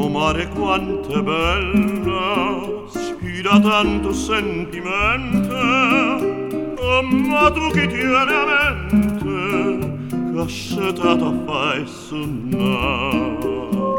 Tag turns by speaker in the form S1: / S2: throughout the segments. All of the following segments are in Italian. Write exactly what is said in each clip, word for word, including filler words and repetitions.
S1: mare quanto è bella, ispira tanto sentimento, ma tu che tieni a mente, che ascetata fai sonnare.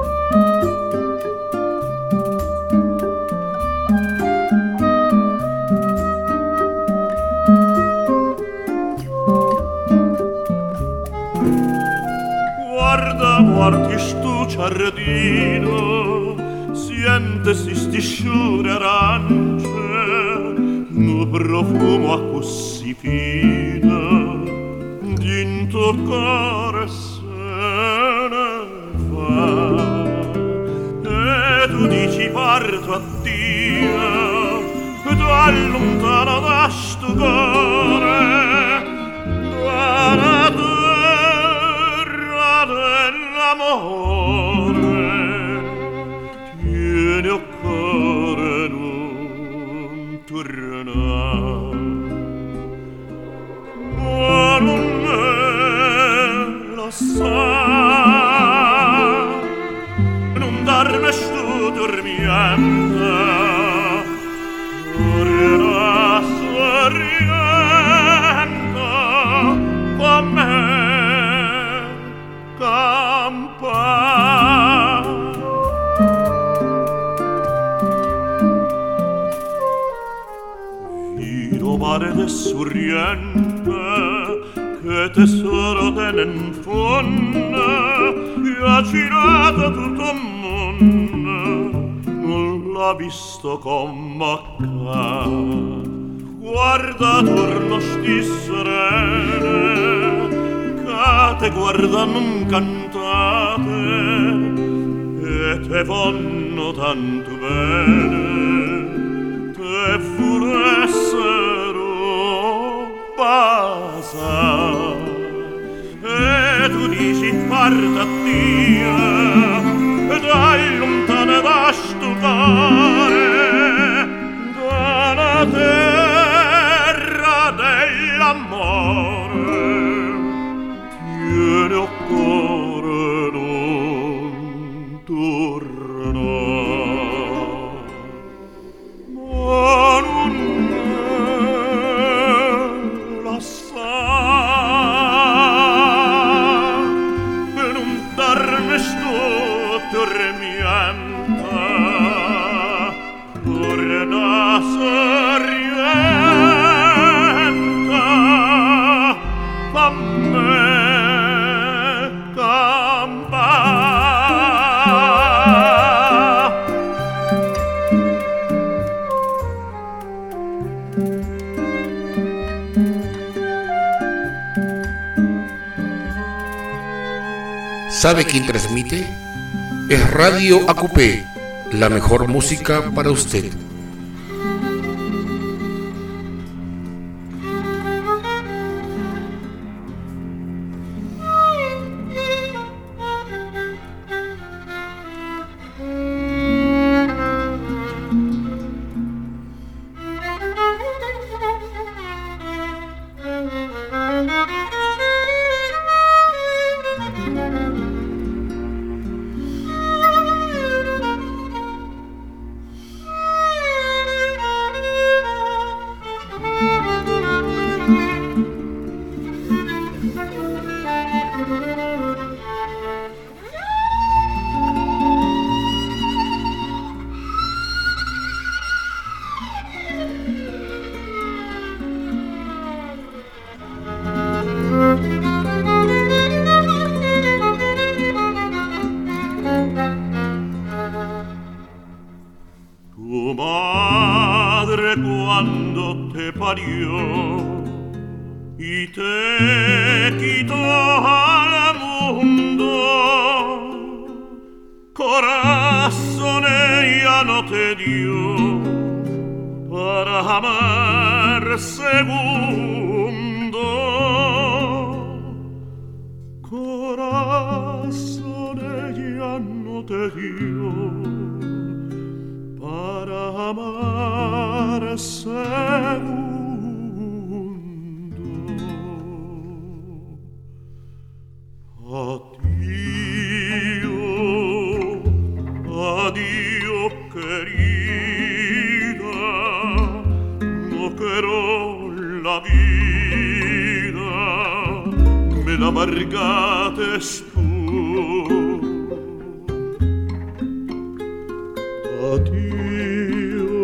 S1: Guarda, guardi stu giardino, sientesi sti sciure arance, no profumo a così fine, dinto cuore se ne va. E tu dici parto a Dio, tu allontana da stu cuore, da terra dell'amore, tieni a cuore non tornare. Ma non me lo sa, non darmi sto dormiendo, torna sorriendo con me campa. Fido mare de sorriente, che tesoro tenen fonda, e ha girato tutto il mondo, non l'ha visto come accà. Guarda torno sti serene, che te guardano cantate, e te vanno tanto bene, te vorressero basa. E tu dici parta a Dio, e dai lontana da sto cuore, dalla terra dell'amore, tieni a cuore non tornare. Ma non me la sa, e non darmi sto dormiendo, torna sorriendo a me campa.
S2: ¿Sabe quién transmite? Es Radio A Q P, la mejor música para usted. Tu madre quando te parió y te quitó al mundo, corazón ella no te dio para amar segundo. Corazón ella no te dio para amar segundo. Addio,
S1: querida, no quiero la vida, me la amargates tú. Addio,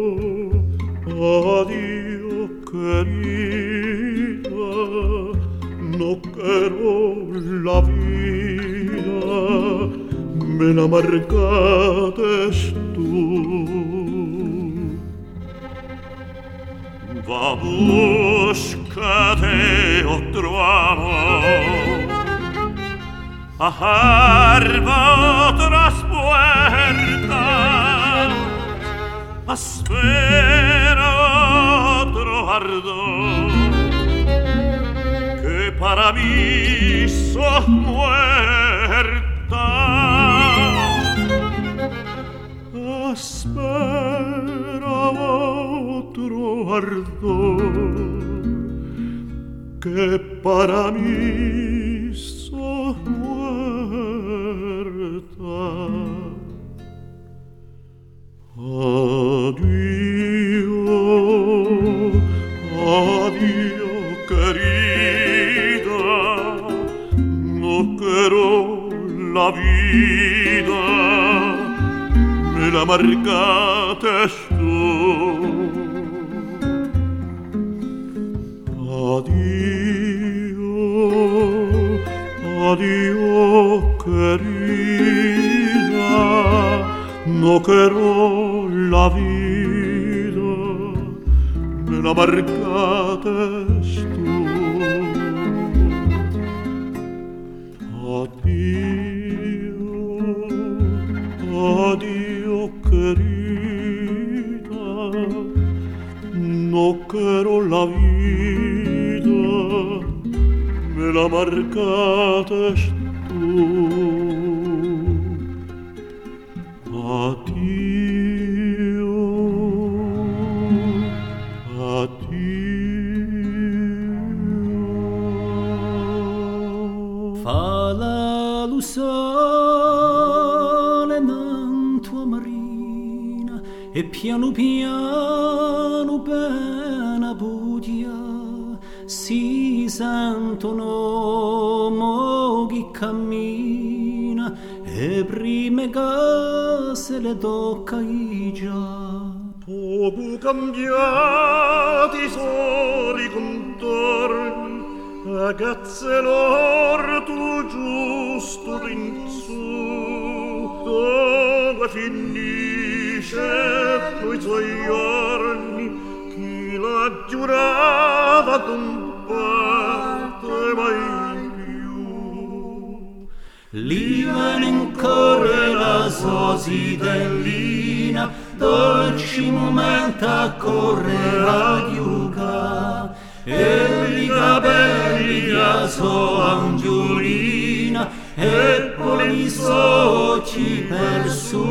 S1: addio querida, no quiero la vida, me la amargates tú. Va, búscate otro amor, ajarba otras puertas, espera otro ardor, que para mí sos muerta. Espera otro ardor, que para mí sos muerta. Addio, addio querida, no quiero la vida, me la marcates tú. Addio, addio querida, no quiero la vida, me la marcates tú. Addio, addio querida, no quiero la vida, me la marcates tú. Addio, addio.
S3: Fa la sole in tua marina e piano piano bene budia si sentono mo chi cammina e prime case le tocca i già.
S1: Poco cambiati soli contorni, ragazze l'orto giusto rinzù, dove finisce coi suoi giorni, chi la giurava d'un parte mai più.
S3: Lì viene ancora la sosidellina, dolci momenti a correre a giuca, e i capelli a sua angiolina, e poi i soci per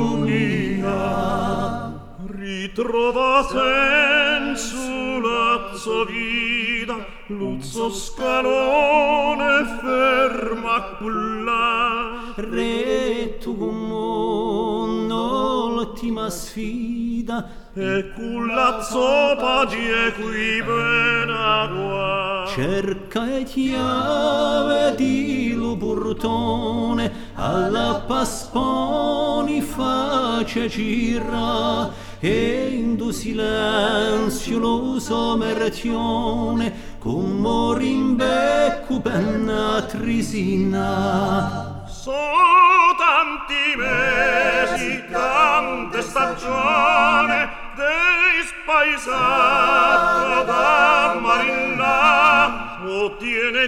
S3: sumia.
S1: Ritrova senso la sua vita, luzzo scalone ferma culla.
S3: Re tu come l'ultima sfida,
S1: e culla zoppa die qui bena qua.
S3: Cerca e chiave di lo portone, alla pasponi face gira, e in tu silenzio lo somertione, come rimbecco penna trisina.
S1: So tanti mesi, tante stagioni, dei spaesati da marina, ottiene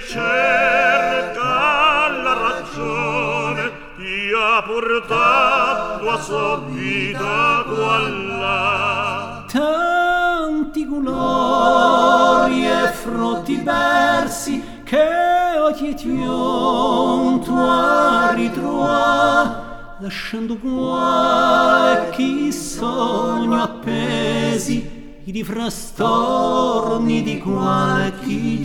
S1: cerca la ragione, ti ha portato a sua vita qua là.
S3: Tanti colori e frutti persi, che oggi ti ho tua ritrova, lasciando qualche sogno appesi, i frastorni di qualche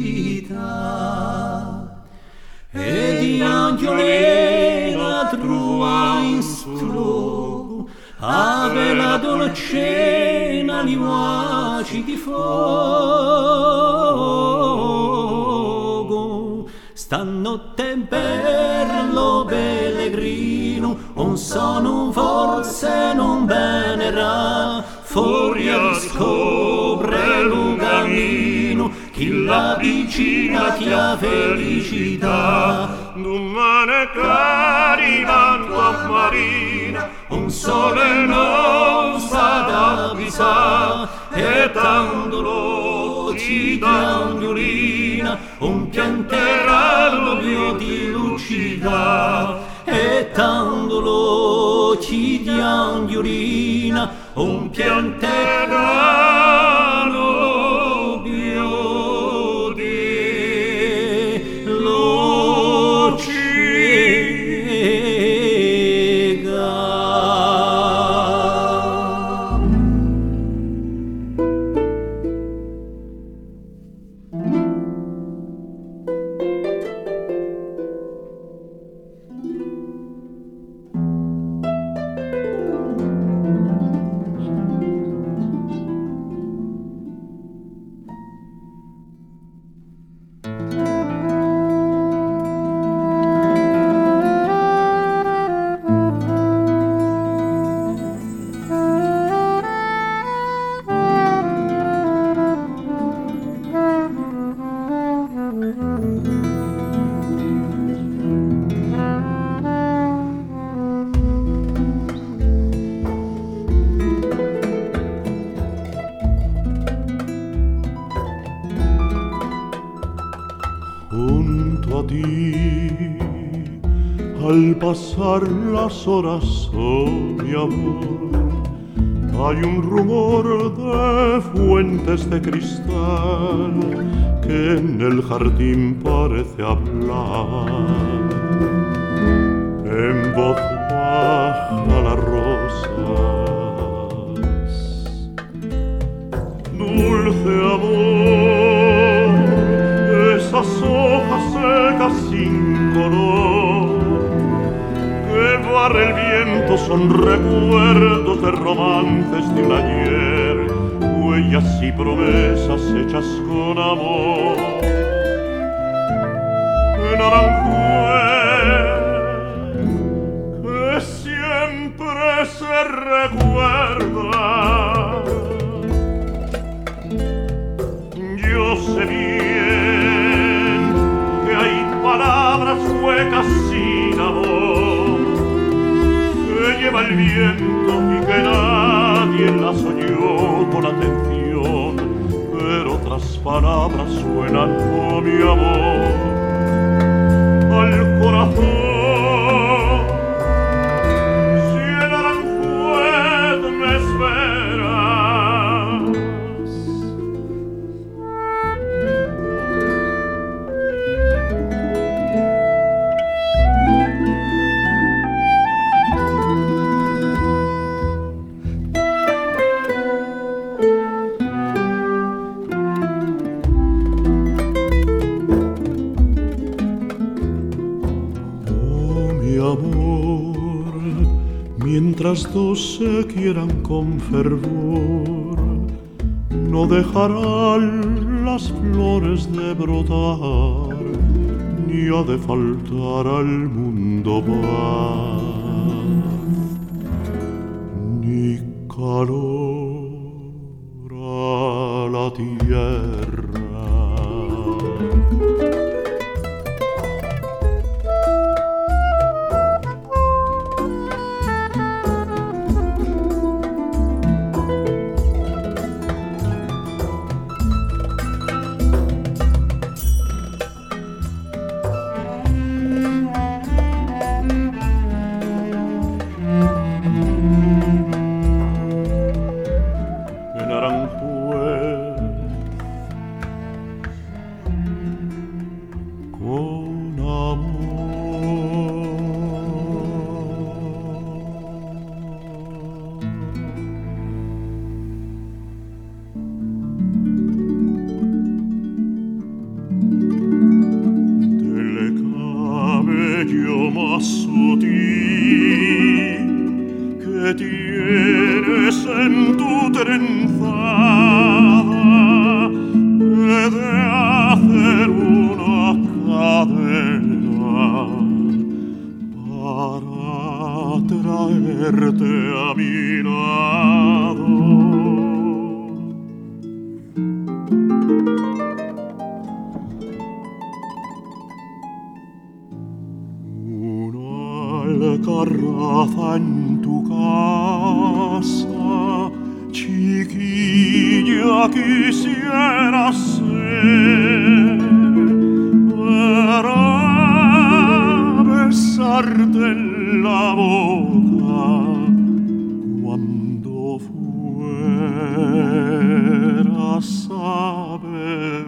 S3: città. E di angiolina trova in stru, ave la dolcena liuaci di fuoco. Stanotte per lo pellegrino un sono forse non venerà, fuori scopre il cammino chi la vicina ti ha felicità.
S1: Domani caricando a marina un sole non sa d'avvisà, e tanto ci d'angiolina un pianterello più di lucida, e tanto ci di angiolina un pianterello più di lucida.
S4: Junto a ti, al pasar las horas, oh mi amor, hay un rumor de fuentes de cristal que en el jardín parece hablar. En voz baja las rosas, dulce amor, esas hojas secas sin color que barre el viento son recuerdos de romances de un ayer, huellas y promesas hechas con amor. En Aranjuez que siempre se recuerda, yo sé bien que hay palabras huecas sin amor que lleva el viento y que nadie las oyó con atención, pero otras palabras suenan con mi amor al corazón. Si en Aranjuez me esperas, mientras dos se quieran con fervor, no dejarán las flores de brotar, ni ha de faltar al mundo paz, ni calor a la tierra. Más sutil que tiene tienes en tu trenzada, he de hacer una cadena para traerte a mi lado. Alcarraza en tu casa, chiquilla, quisiera ser para besarte en la boca cuando fueras a beber.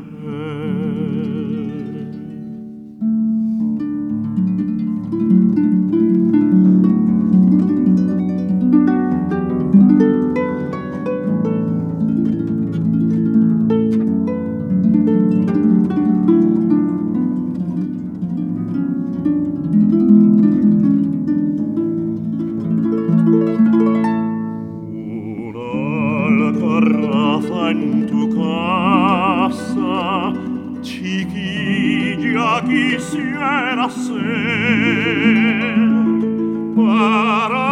S4: En tu casa, chiquilla, quisiera ser para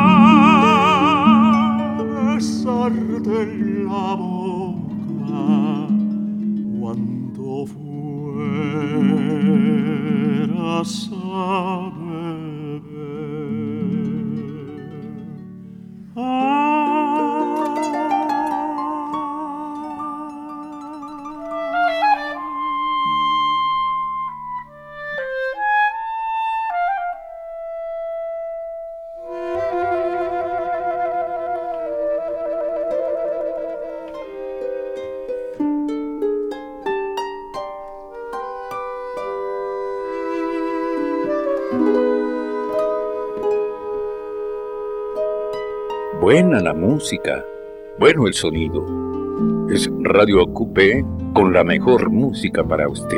S4: besarte en la boca cuando fueras a beber. Ah,
S5: Buena la música, bueno el sonido. Es Radio A Q P con la mejor música para usted.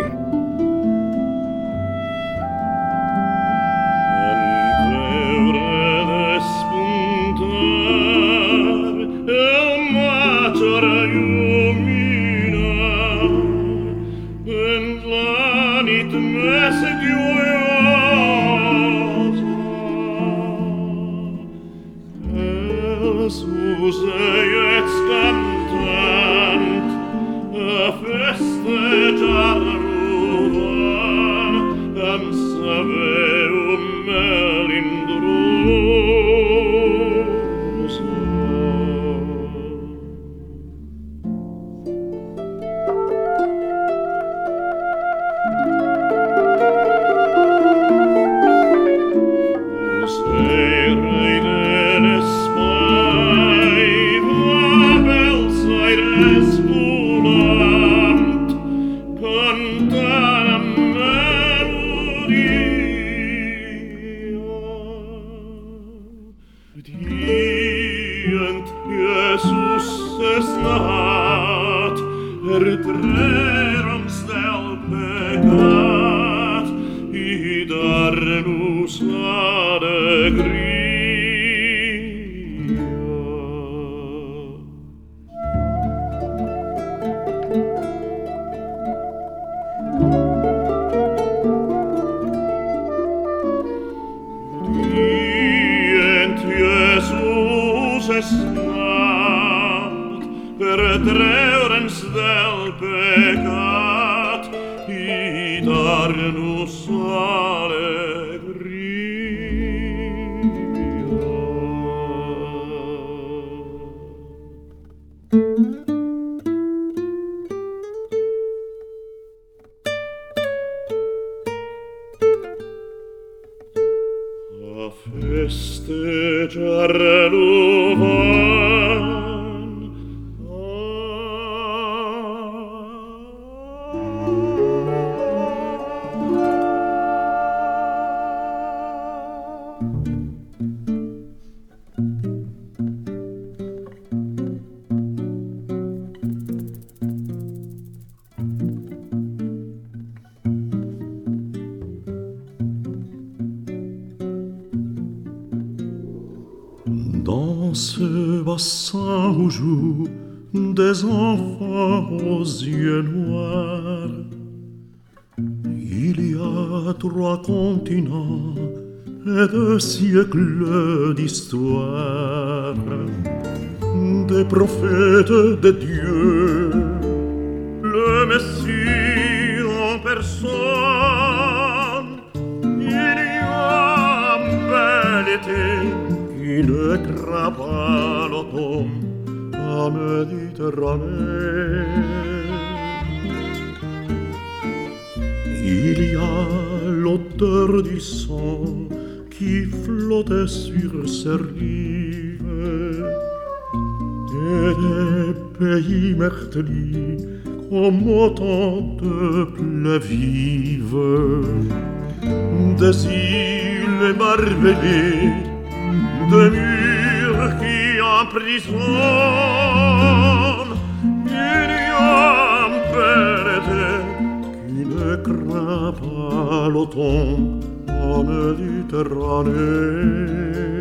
S4: Dans ce bassin où jouent des enfants aux yeux noirs, il y a trois continents et deux siècles d'histoire, des prophètes de Dieu, le Messie en personne. Il y a un bel été qui ne craint pas l'automne en Méditerranée. Il y a l'odeur du sang qui flottait sur ses rives et des pays meurtris comme autant de plaies vives, des îles émerveillées, des murs qui emprisonnent. Il y a un bel été qui ne craint pas l'automne en Méditerranée.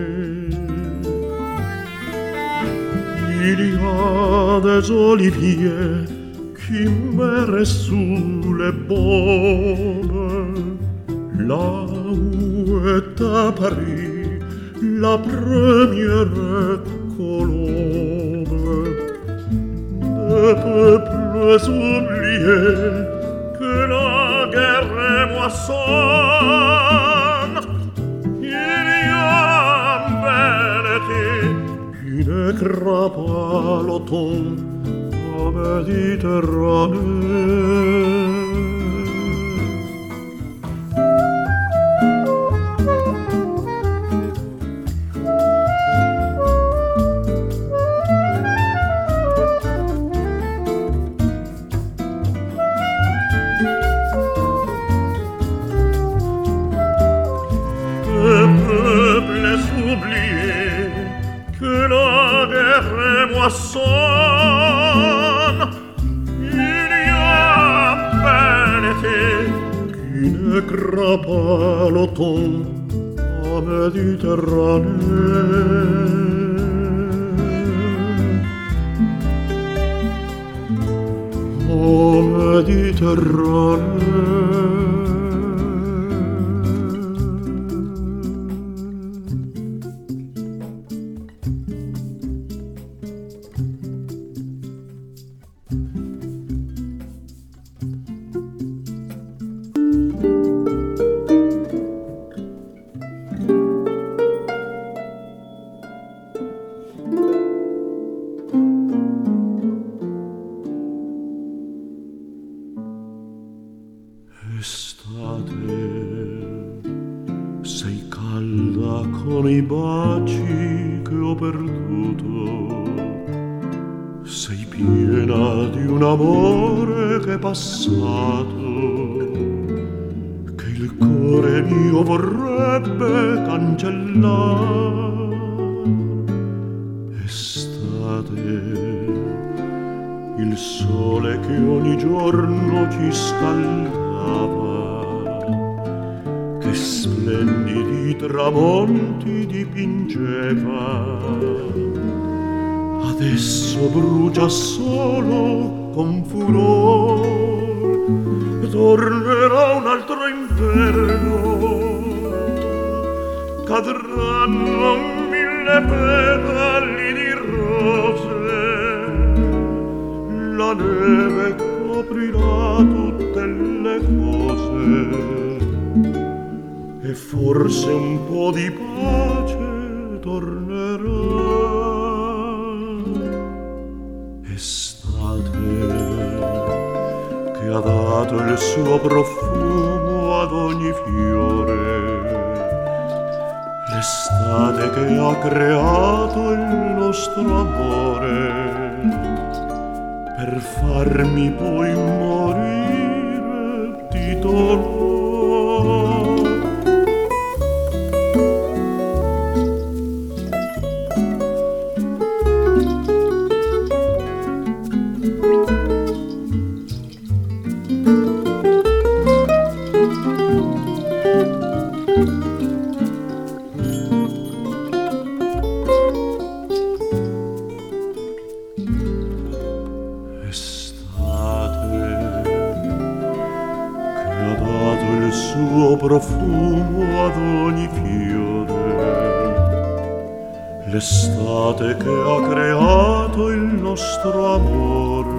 S4: Il y a des oliviers qui meurent sous les baumes, là où est à Paris la première colombe. Des peuples oubliés que la guerre moissonne. Il y a un bel été qui ne craint pas l'automne en Méditerranée. Sonne. Il y a un bel été qui ne craint pas l'automne en Méditerranée. En Méditerranée. Che il cuore mio vorrebbe cancellare. Estate, il sole che ogni giorno ci scaldava, che splendidi tramonti dipingeva, adesso brucia solo con furor. Tornerà un altro inverno, cadranno mille petali di rose, la neve coprirà tutte le cose e forse un po' di pace tornerà. Che ha dato il suo profumo ad ogni fiore, l'estate che ha creato il nostro amore, per farmi poi morire di dolore. profumo ad ogni fiore, l'estate che ha creato il nostro amore,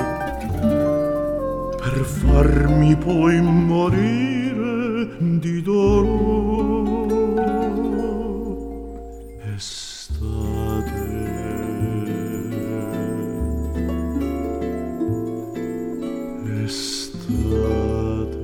S4: per farmi poi morire di dolore. Estate, estate.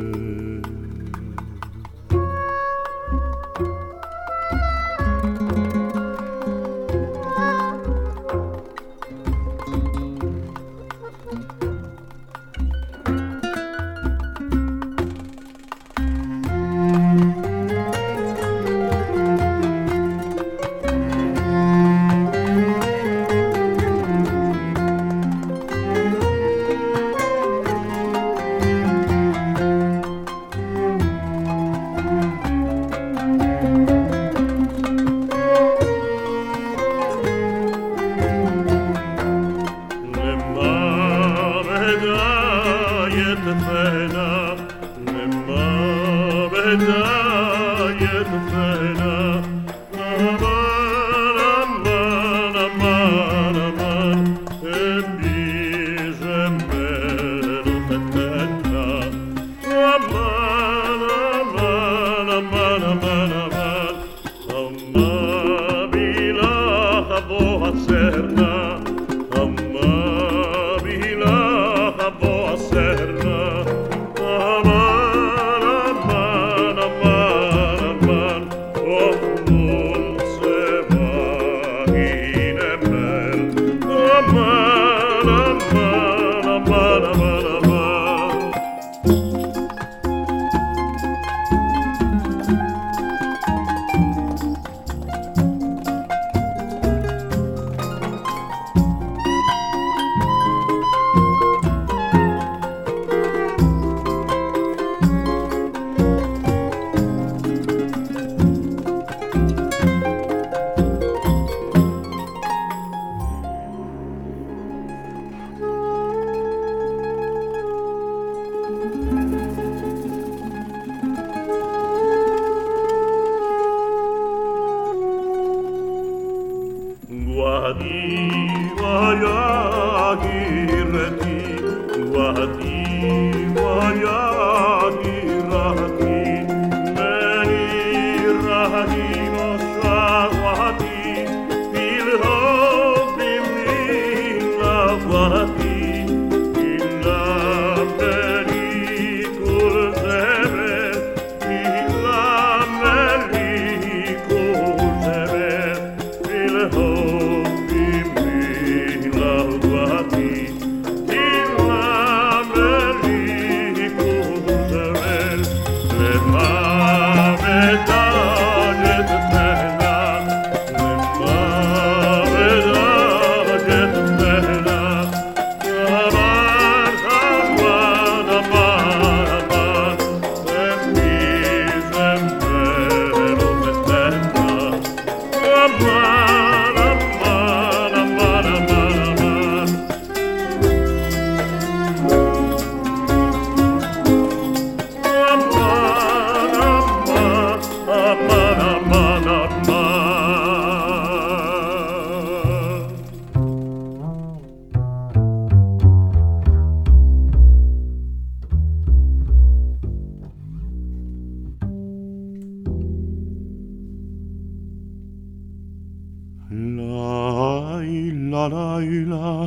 S4: לילה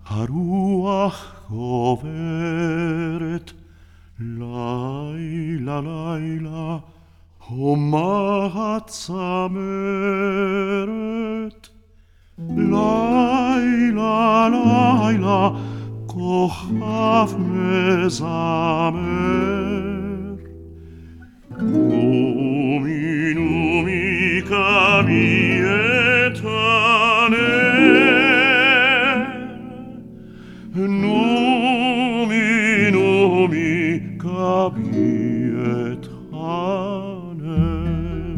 S4: הרוח עוברת, לילה לילה הומה הצמרת, לילה לילה כוכב מזמר. נומי נומי קמי את הנר, נומי נומי קמי את הנר.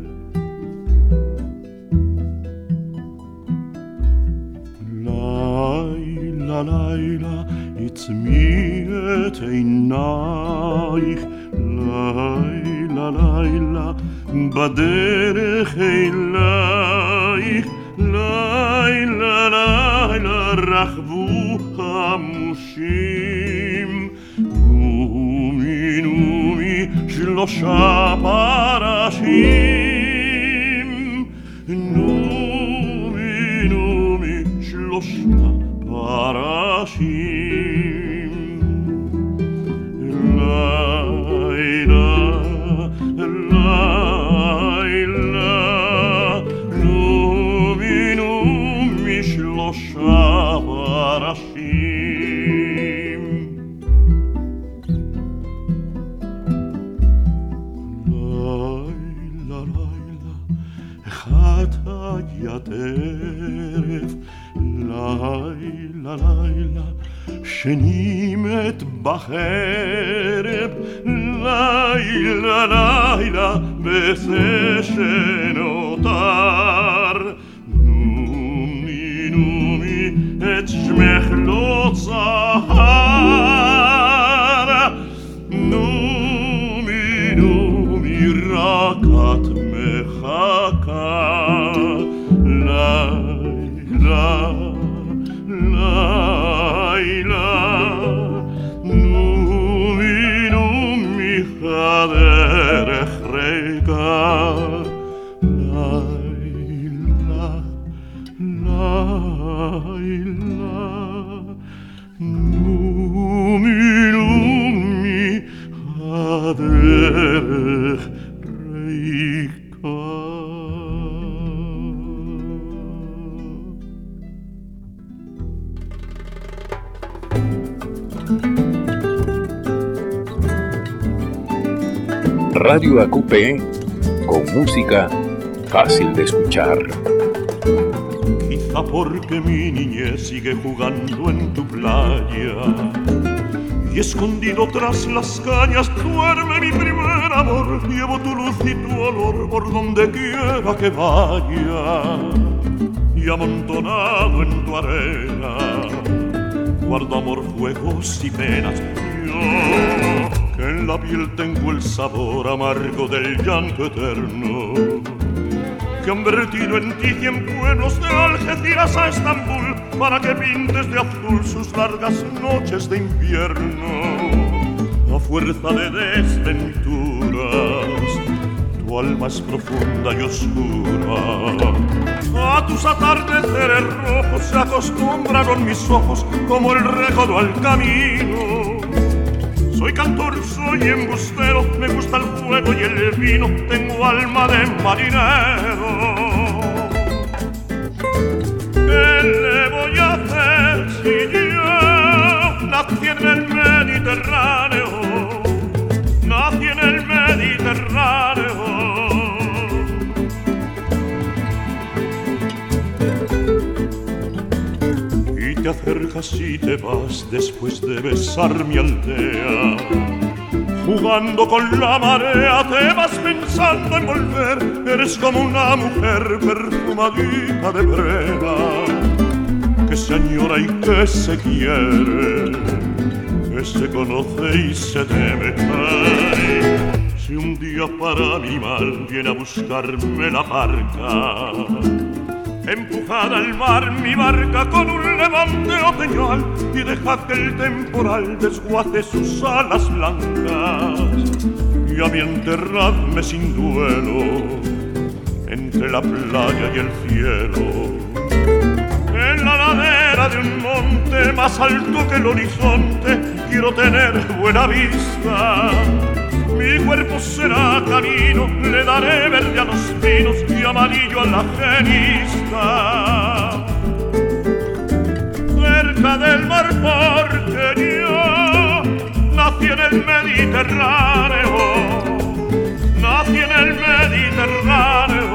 S4: לילה לילה עצמי את עינייך, לילה בדרך אלייך לילה לילה רכבו חמושים נומי נומי שלושה פרשים נומי נומי שלושה פרשים לילה לילה נומי נומי שלושה פרשים לילה לילה אחד היה טרף לילה לילה שני מת בחרב לילה לילה בזה שנותר נומי נומי את שמך לא צהר נומי נומי רק את מחכה לילה לילה נומי נומי הדרך ריקה לילה לילה נומי נומי הדרך ריקה
S5: Radio A Q P con música fácil de escuchar.
S4: Quizá porque mi niñez sigue jugando en tu playa y escondido tras las cañas duerme mi primer amor. Llevo tu luz y tu olor por donde quiera que vaya y amontonado en tu arena guardo amor, fuegos y penas. Yo que en la piel tengo el sabor amargo del llanto eterno que han vertido en ti cien pueblos de Algeciras a Estambul para que pintes de azul sus largas noches de invierno. A fuerza de desventuras tu alma es profunda y oscura. A tus atardeceres rojos se acostumbraron mis ojos como el recodo al camino. Soy cantor, soy embustero, me gusta el fuego y el vino, tengo alma de marinero. ¿Qué le voy a hacer si yo nací en el Mediterráneo? Nací en el Mediterráneo. Te acercas y te vas después de besar mi aldea. Jugando con la marea te vas pensando en volver. Eres como una mujer perfumadita de breva que se añora y que se quiere, que se conoce y se teme. Ay, si un día para mi mal viene a buscarme la barca, empujad al mar mi barca con un levante otoñal y dejad que el temporal desguace sus alas blancas y a mí enterradme sin duelo entre la playa y el cielo. En la ladera de un monte más alto que el horizonte quiero tener buena vista. Mi cuerpo será camino, le daré verde a los pinos y amarillo a la genista. Cerca del mar porque yo nací en el Mediterráneo, nací en el Mediterráneo.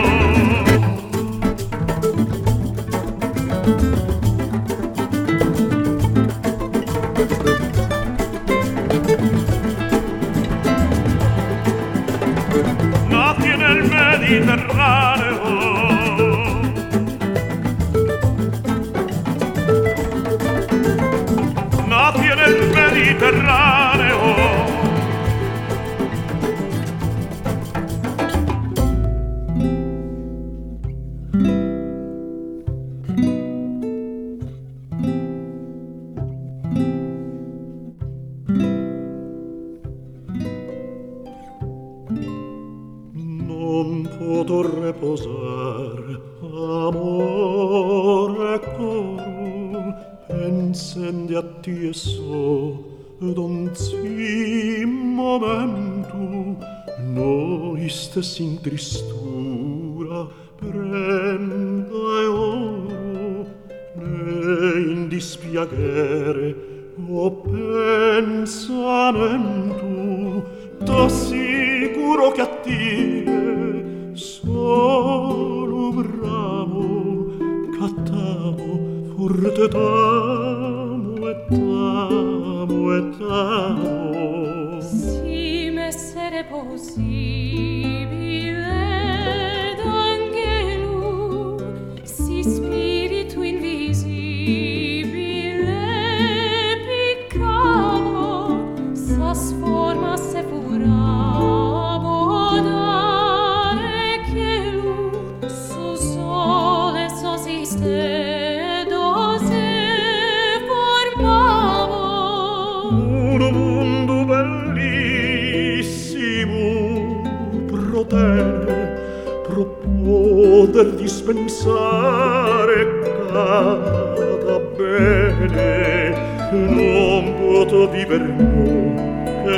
S4: Nací en el Mediterráneo. Nací en el Mediterráneo. core coro pensende a tieso don si momento noi stessi in tristura prenda e oro ne in dispiacere o pensamento t'assicuro che a te solo bravo cattavo forte t'amo e t'amo e t'amo
S6: si m'essere possibile d'angelo si spiritu invisibile piccavo s'as forma se furavo dare che lu su sole sosiste dose formavo
S4: un mondo bellissimo protere pro poter dispensare cada bene non potrò viver no che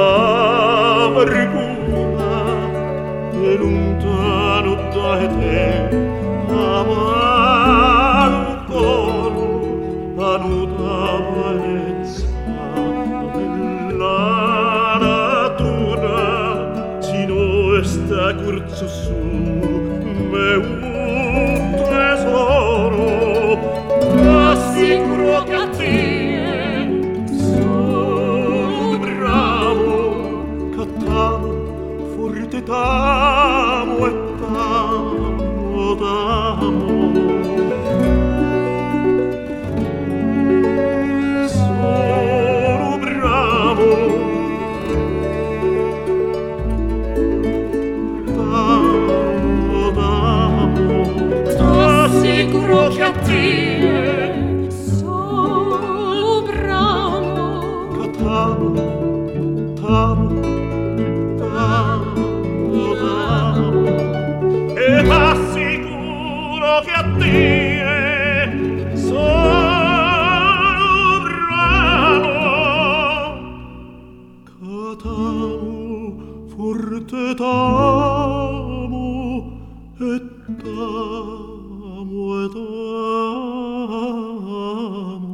S4: n'amargura e lontano da te amaro coro anuda bellezza della natura sino sta curso su me un tesoro assicuro che a te sono bravo cattavo forte t'amo e t'amo t'amo sono bravo
S6: t'assicuro che a te solo bravo
S4: t'amo, t'amo, t'amo, t'amo e t'assicuro che a te sono bravo t'amo, forte t'amo e t'amo e t'amo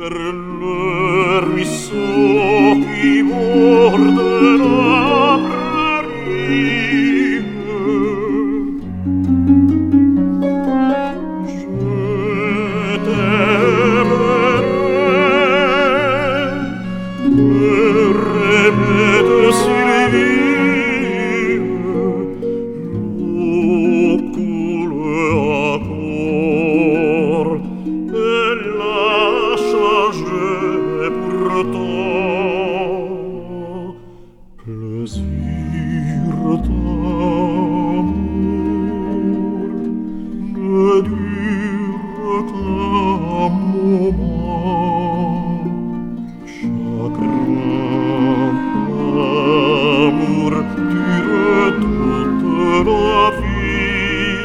S4: per l'er mi socchi borde la praria. Je t'aimerai, répète Sylvie, l'eau coule encore, et la change pourtant. Plaisir d'amour ne dure qu'un moment, chagrin d'amour dure toute la vie.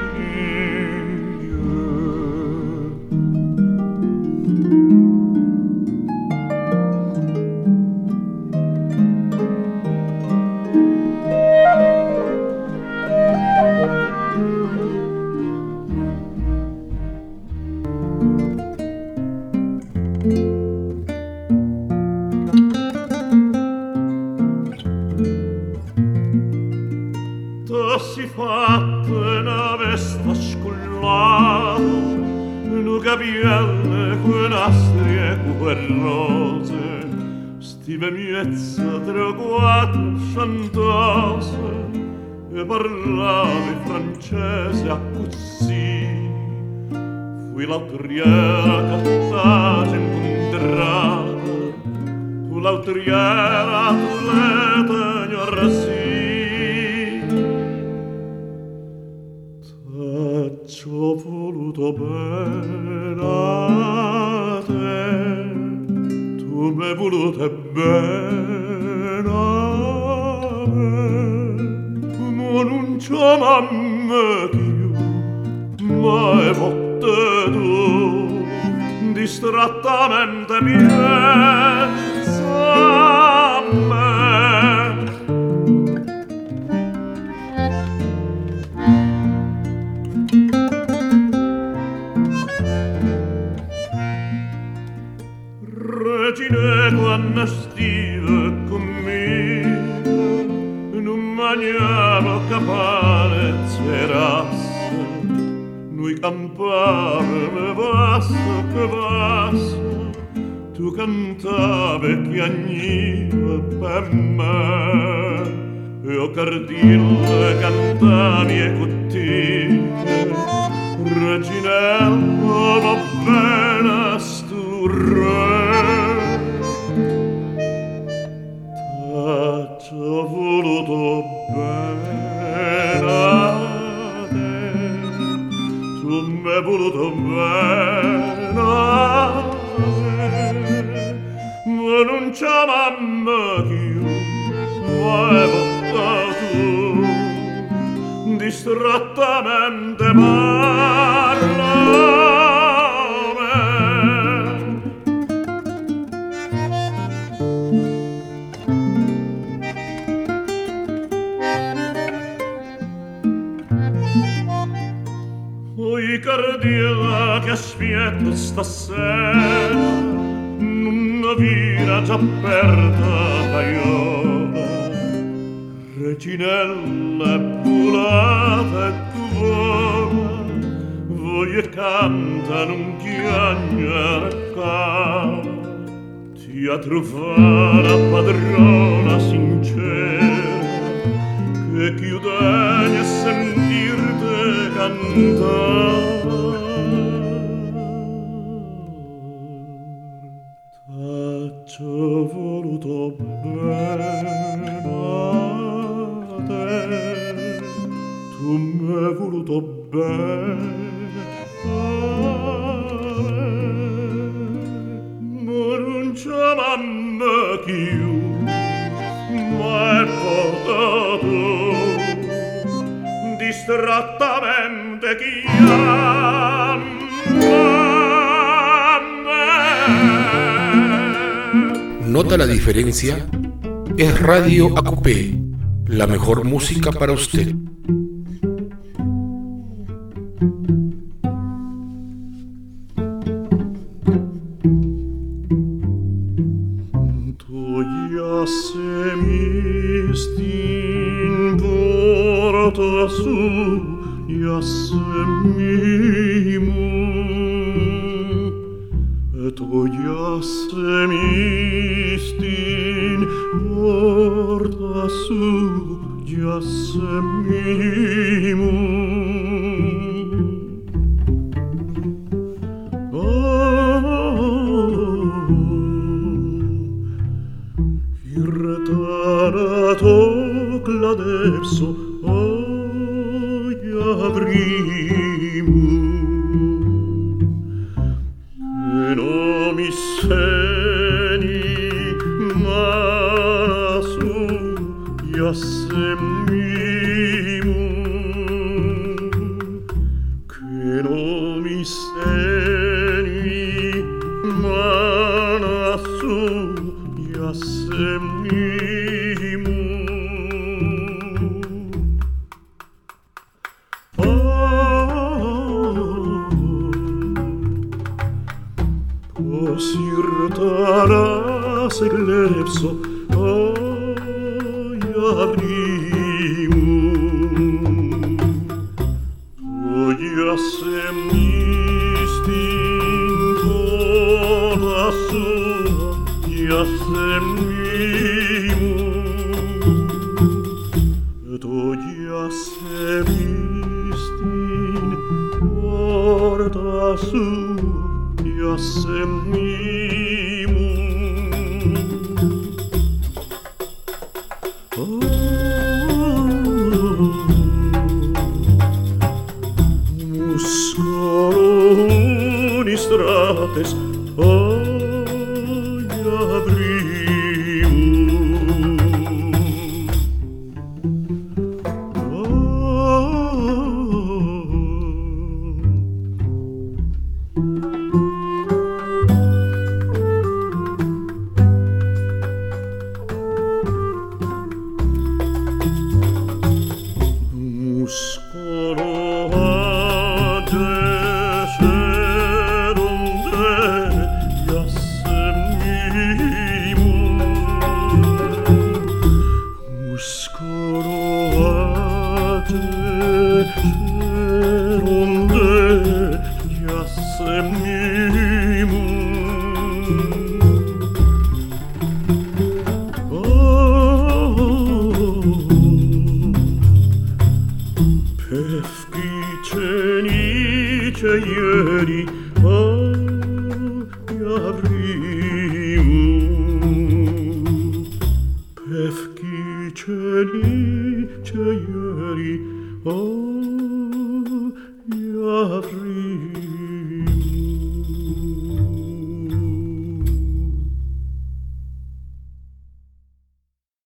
S4: Si fatta una vesta scullata, un capielle con nastri e con rose, stive miezza tra quattro chantose e parlavi francese a così. Fui l'autriera cantata incontrata, fu l'autriera atleta ignorasi. T'ho voluto bene a te, tu m'hai voluto bene a me, ma non c'è mamma più, ma è forte tu, distrattamente pensa a me. Regine, quando stive conmigo, non mangiavo capane zerasse, noi campavamo basso che basso, tu cantavi che agniva per me, e o cardille cantavi e cottive, Reginella va bene sturre. T'ho voluto bene a te, tu m'hai voluto bene a me, ma non c'è mamma più, ma è volta tu, distrattamente parla. Oi cardiella che aspetta stasera, non vira già aperta taiola, Reginella è bulata e tu vola, voi e canta non chiagna qua, ti a trovare padrona sincera, che chiudegni a sentirte cantare. T'ho voluto bene a te, tu m'hai voluto bene a me, ma non c'è mamma più, ma è portato distrattamente chiama me.
S2: ¿Nota la diferencia? Es Radio A Q P, la mejor música para usted.
S4: mi stin porta su, Iasemimu, et o Iasemi porta su, Iasemimu. Irretarato cladepso, aprimu, che non mi seni mana su, Iasemimu, che non mi seni mana su, Iasemimu. Sirtara seglepso, ai aprimu, ai assemistin toda sua, Iasemimu, et ai assemistin porta sua, Iasemimu. Muscoloni strates, ai aprimu, ieri, ai aprimu, pefchi cenice ieri, ai